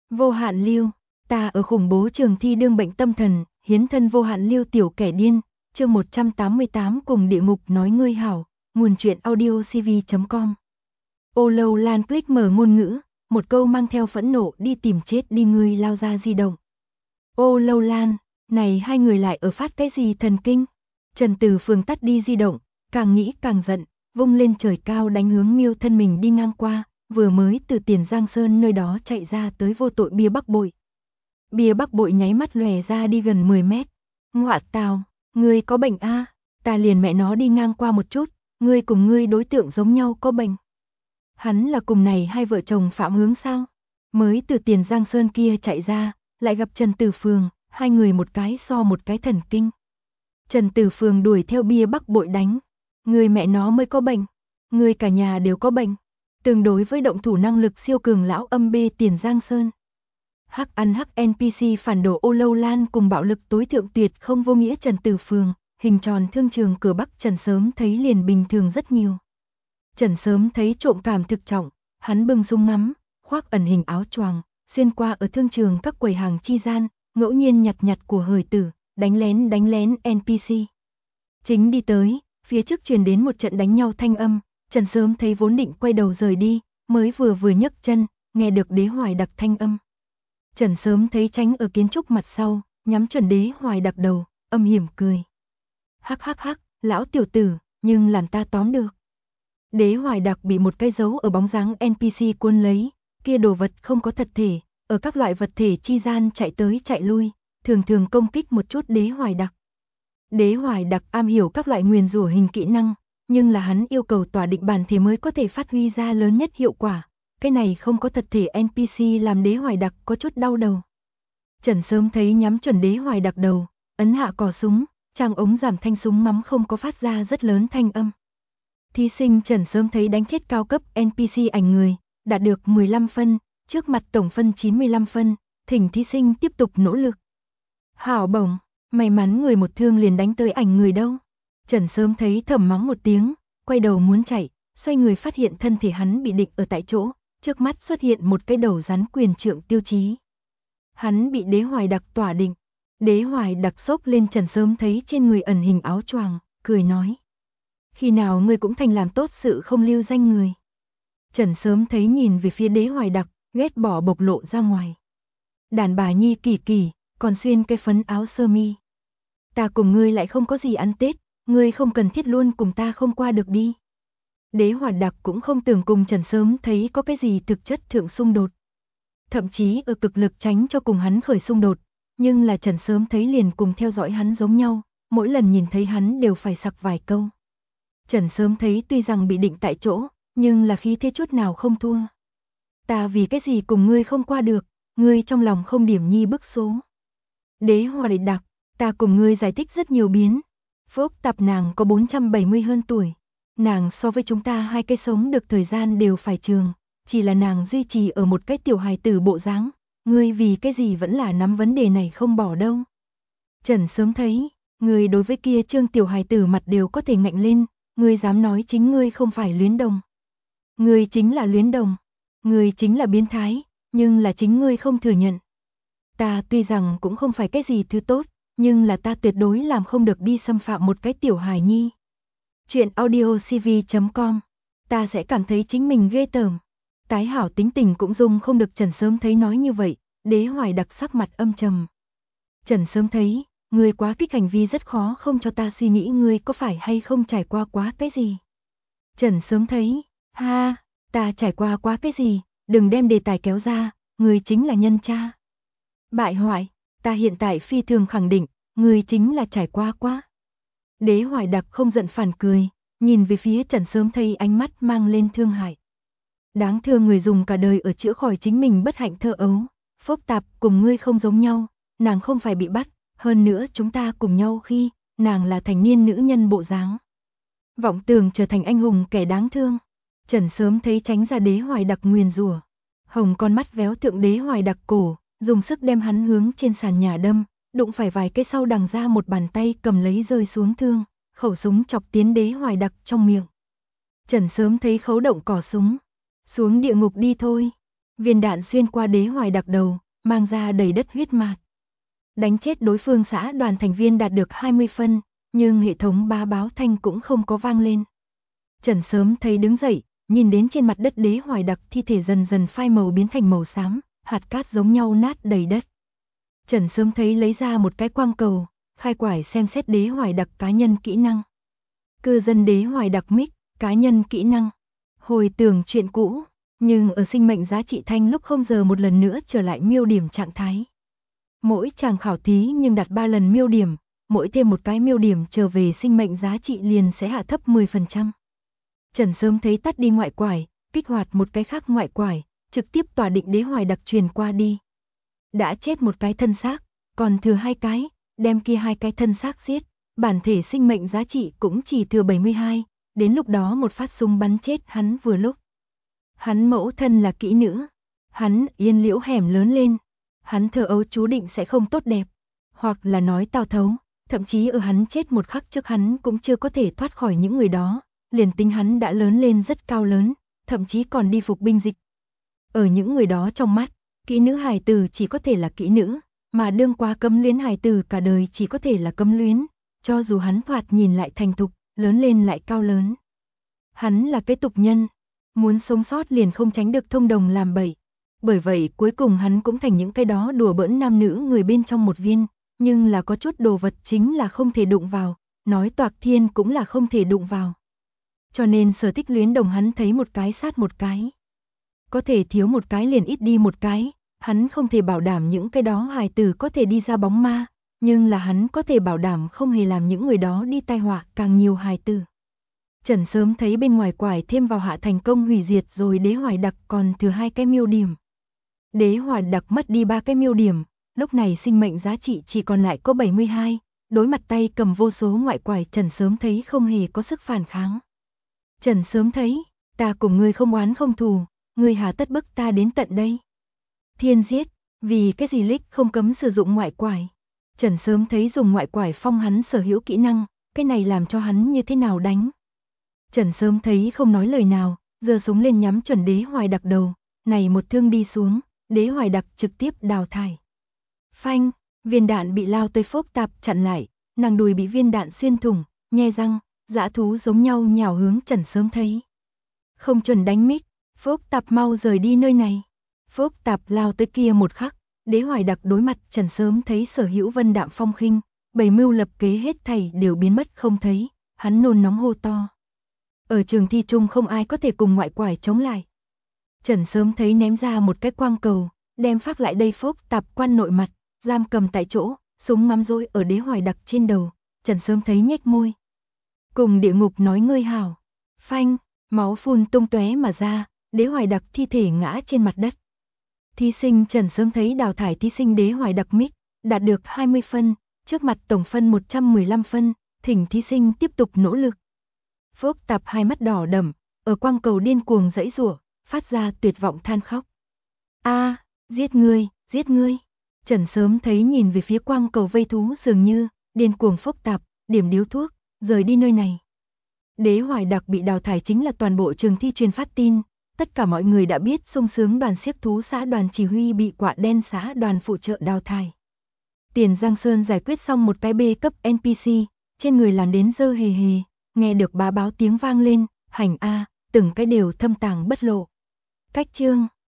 Vô hạn lưu, ta ở khủng bố trường thi đương bệnh tâm thần, hiến thân vô hạn lưu tiểu kẻ điên, chương 188 cùng địa ngục nói ngươi hảo, nguồn truyện audiocv.com. Ô Lâu Lan click mở ngôn ngữ, một câu mang theo phẫn nộ đi tìm chết đi ngươi lao ra di động. Ô Lâu Lan, này hai người lại ở phát cái gì thần kinh? Trần Từ Phương tắt đi di động, càng nghĩ càng giận, vung lên trời cao đánh hướng Miêu thân mình đi ngang qua, vừa mới từ Tiền Giang Sơn nơi đó chạy ra tới vô tội bia Bắc Bội. Bia Bắc Bội nháy mắt lòe ra đi gần 10 mét. Ngọa tào, ngươi có bệnh a? Ta liền mẹ nó đi ngang qua một chút, ngươi cùng ngươi đối tượng giống nhau có bệnh. Hắn là cùng này hai vợ chồng Phạm Hướng sao? Mới từ Tiền Giang Sơn kia chạy ra, lại gặp Trần Từ Phương, hai người một cái so một cái thần kinh. Trần Từ Phương đuổi theo bia Bắc Bội đánh. Người mẹ nó mới có bệnh, người cả nhà đều có bệnh. Tương đối với động thủ năng lực siêu cường lão âm bê Tiền Giang Sơn. Hắc ăn hắc NPC phản đồ Ô Lâu Lan cùng bạo lực tối thượng tuyệt không vô nghĩa Trần Từ Phương, hình tròn thương trường cửa Bắc Trần Sớm thấy liền bình thường rất nhiều. Trần Sớm thấy trộm cảm thực trọng, hắn bưng súng ngắm, khoác ẩn hình áo choàng, xuyên qua ở thương trường các quầy hàng chi gian, ngẫu nhiên nhặt của hời tử, đánh lén NPC. Chính đi tới, phía trước truyền đến một trận đánh nhau thanh âm, Trần Sớm thấy vốn định quay đầu rời đi, mới vừa nhấc chân, nghe được Đế Hoài Đặc thanh âm. Trần Sớm thấy tránh ở kiến trúc mặt sau, nhắm chuẩn Đế Hoài Đặc đầu, âm hiểm cười. Hắc hắc hắc, lão tiểu tử, nhưng làm ta tóm được. Đế Hoài Đặc bị một cái dấu ở bóng dáng NPC cuốn lấy, kia đồ vật không có thật thể, ở các loại vật thể chi gian chạy tới chạy lui, thường công kích một chút Đế Hoài Đặc. Đế Hoài Đặc am hiểu các loại nguyền rủa hình kỹ năng, nhưng là hắn yêu cầu tỏa định bản thể mới có thể phát huy ra lớn nhất hiệu quả. Cái này không có thật thể NPC làm Đế Hoài Đặc có chút đau đầu. Trần Sớm thấy nhắm chuẩn Đế Hoài Đặc đầu, ấn hạ cò súng, trang ống giảm thanh súng mắm không có phát ra rất lớn thanh âm. Thí sinh Trần Sớm thấy đánh chết cao cấp NPC ảnh người, đạt được 15 phân, trước mặt tổng phân 95 phân, thỉnh thí sinh tiếp tục nỗ lực. Hảo bổng, may mắn người một thương liền đánh tới ảnh người đâu. Trần Sớm thấy thầm mắng một tiếng, quay đầu muốn chạy, xoay người phát hiện thân thể hắn bị định ở tại chỗ, trước mắt xuất hiện một cái đầu rắn quyền trượng tiêu chí. Hắn bị Đế Hoài Đặc tỏa định. Đế Hoài Đặc xốc lên Trần Sớm thấy trên người ẩn hình áo choàng, cười nói. Khi nào ngươi cũng thành làm tốt sự không lưu danh người. Trần Sớm thấy nhìn về phía Đế Hoài Đặc, ghét bỏ bộc lộ ra ngoài. Đàn bà nhi kỳ kỳ, còn xuyên cái phấn áo sơ mi. Ta cùng ngươi lại không có gì ăn Tết, ngươi không cần thiết luôn cùng ta không qua được đi. Đế Hoài Đặc cũng không tưởng cùng Trần Sớm thấy có cái gì thực chất thượng xung đột. Thậm chí ở cực lực tránh cho cùng hắn khởi xung đột, nhưng là Trần Sớm thấy liền cùng theo dõi hắn giống nhau, mỗi lần nhìn thấy hắn đều phải sặc vài câu. Trần Sớm thấy tuy rằng bị định tại chỗ, nhưng là khí thế chút nào không thua. Ta vì cái gì cùng ngươi không qua được, ngươi trong lòng không điểm nhi bức số. Đế Hoài Đặc, ta cùng ngươi giải thích rất nhiều biến. Phúc tập nàng có 470 hơn tuổi. Nàng so với chúng ta hai cái sống được thời gian đều phải trường, chỉ là nàng duy trì ở một cái tiểu hài tử bộ dáng, ngươi vì cái gì vẫn là nắm vấn đề này không bỏ đâu. Trần Sớm thấy, ngươi đối với kia trương tiểu hài tử mặt đều có thể ngạnh lên, ngươi dám nói chính ngươi không phải luyến đồng. Ngươi chính là luyến đồng, ngươi chính là biến thái, nhưng là chính ngươi không thừa nhận. Ta tuy rằng cũng không phải cái gì thứ tốt, nhưng là ta tuyệt đối làm không được đi xâm phạm một cái tiểu hài nhi. Chuyện audiocv.com, ta sẽ cảm thấy chính mình ghê tởm. Tái hảo tính tình cũng dùng không được. Trần Sớm thấy nói như vậy, Đế Hoài Đặc sắc mặt âm trầm. Trần Sớm thấy, ngươi quá kích hành vi rất khó không cho ta suy nghĩ ngươi có phải hay không trải qua quá cái gì. Trần Sớm thấy, ha, ta trải qua quá cái gì, đừng đem đề tài kéo ra, ngươi chính là nhân cha. Bại hoại, ta hiện tại phi thường khẳng định, ngươi chính là trải qua quá. Đế Hoài Đặc không giận phản cười, nhìn về phía Trần Sớm thấy ánh mắt mang lên thương hại. Đáng thương người dùng cả đời ở chữa khỏi chính mình bất hạnh thơ ấu, phức tạp cùng ngươi không giống nhau, nàng không phải bị bắt, hơn nữa chúng ta cùng nhau khi nàng là thành niên nữ nhân bộ dáng. Vọng tưởng trở thành anh hùng kẻ đáng thương. Trần Sớm thấy tránh ra Đế Hoài Đặc nguyền rủa, hồng con mắt véo thượng Đế Hoài Đặc cổ, dùng sức đem hắn hướng trên sàn nhà đâm, đụng phải vài cái sau đằng ra một bàn tay cầm lấy rơi xuống thương, khẩu súng chọc tiến Đế Hoài Đặc trong miệng. Trần Sớm thấy khấu động cò súng, xuống địa ngục đi thôi. Viên đạn xuyên qua Đế Hoài Đặc đầu, mang ra đầy đất huyết mạt. Đánh chết đối phương xã đoàn thành viên đạt được 20 phân, nhưng hệ thống bá báo thanh cũng không có vang lên. Trần Sớm thấy đứng dậy, nhìn đến trên mặt đất Đế Hoài Đặc thi thể dần dần phai màu biến thành màu xám, hạt cát giống nhau nát đầy đất. Trần Sớm thấy lấy ra một cái quang cầu, khai quải xem xét Đế Hoài Đặc cá nhân kỹ năng. Cư dân Đế Hoài Đặc mic, cá nhân kỹ năng. Hồi tưởng chuyện cũ, nhưng ở sinh mệnh giá trị thanh lúc 0 giờ một lần nữa trở lại miêu điểm trạng thái. Mỗi chàng khảo thí nhưng đặt 3 lần miêu điểm, mỗi thêm một cái miêu điểm trở về sinh mệnh giá trị liền sẽ hạ thấp 10%. Trần Sớm thấy tắt đi ngoại quải, kích hoạt một cái khác ngoại quải, trực tiếp tỏa định Đế Hoài Đặc truyền qua đi. Đã chết một cái thân xác, còn thừa 2 cái, đem kia 2 cái thân xác giết, bản thể sinh mệnh giá trị cũng chỉ thừa 72, đến lúc đó một phát súng bắn chết hắn vừa lúc. Hắn mẫu thân là kỹ nữ, hắn Yên Liễu hẻm lớn lên, hắn thơ ấu chú định sẽ không tốt đẹp, hoặc là nói Tào Thấu, thậm chí ở hắn chết một khắc trước hắn cũng chưa có thể thoát khỏi những người đó, liền tính hắn đã lớn lên rất cao lớn, thậm chí còn đi phục binh dịch. Ở những người đó trong mắt, kỹ nữ hài tử chỉ có thể là kỹ nữ, mà đương qua cấm luyến hài tử cả đời chỉ có thể là cấm luyến, cho dù hắn thoạt nhìn lại thành thục, lớn lên lại cao lớn. Hắn là cái tục nhân, muốn sống sót liền không tránh được thông đồng làm bậy. Bởi vậy cuối cùng hắn cũng thành những cái đó đùa bỡn nam nữ người bên trong một viên, nhưng là có chút đồ vật chính là không thể đụng vào, nói toạc thiên cũng là không thể đụng vào. Cho nên Sở Tích Luyến đồng hắn thấy một cái sát một cái. Có thể thiếu một cái liền ít đi một cái, hắn không thể bảo đảm những cái đó hài tử có thể đi ra bóng ma, nhưng là hắn có thể bảo đảm không hề làm những người đó đi tai họa càng nhiều hài tử. Trần Sớm thấy bên ngoài quải thêm vào hạ thành công hủy diệt rồi Đế Hoài Đặc còn thừa 2 cái miêu điểm. Đế Hoài Đặc mất đi 3 cái miêu điểm, lúc này sinh mệnh giá trị chỉ còn lại có 72, đối mặt tay cầm vô số ngoại quải Trần Sớm thấy không hề có sức phản kháng. Trần Sớm thấy, ta cùng ngươi không oán không thù, ngươi hà tất bức ta đến tận đây. Thiên giết, vì cái gì lích không cấm sử dụng ngoại quải. Trần Sớm thấy dùng ngoại quải phong hắn sở hữu kỹ năng, cái này làm cho hắn như thế nào đánh. Trần Sớm thấy không nói lời nào, giơ súng lên nhắm chuẩn Đế Hoài Đặc đầu, này một thương đi xuống, Đế Hoài Đặc trực tiếp đào thải. Phanh, viên đạn bị lao tới Phốc Tạp chặn lại, nàng đùi bị viên đạn xuyên thủng, nhe răng, dã thú giống nhau nhào hướng Trần Sớm thấy. Không chuẩn đánh mic, Phốc Tạp mau rời đi nơi này. Phốc Tạp lao tới kia một khắc, Đế Hoài Đặc đối mặt Trần Sớm thấy sở hữu vân đạm phong khinh, bày mưu lập kế hết thảy đều biến mất không thấy, hắn nôn nóng hô to. Ở trường thi chung không ai có thể cùng ngoại quải chống lại. Trần Sớm thấy ném ra một cái quang cầu, đem phát lại đây Phốc Tạp quan nội mặt, giam cầm tại chỗ, súng ngắm rối ở Đế Hoài Đặc trên đầu, Trần Sớm thấy nhếch môi. Cùng địa ngục nói ngươi hảo. Phanh, máu phun tung tóe mà ra, Đế Hoài Đặc thi thể ngã trên mặt đất. Thí sinh Trần Sớm thấy đào thải thí sinh Đế Hoài Đặc mic, đạt được 20 phân, trước mặt tổng phân 115 phân, thỉnh thí sinh tiếp tục nỗ lực. Phốc Tạp hai mắt đỏ đầm, ở quang cầu điên cuồng giãy giụa, phát ra tuyệt vọng than khóc. A, giết ngươi, giết ngươi. Trần Sớm thấy nhìn về phía quang cầu vây thú dường như, điên cuồng Phốc Tạp, điểm điếu thuốc, rời đi nơi này. Đế Hoài Đặc bị đào thải chính là toàn bộ trường thi truyền phát tin, tất cả mọi người đã biết sung sướng đoàn xiếc thú xã đoàn chỉ huy bị quạ đen xã đoàn phụ trợ đào thải. Tiền Giang Sơn giải quyết xong một cái B cấp NPC, trên người làm đến dơ hề hề, nghe được bá báo tiếng vang lên, hành A, từng cái đều thâm tàng bất lộ. Cách chương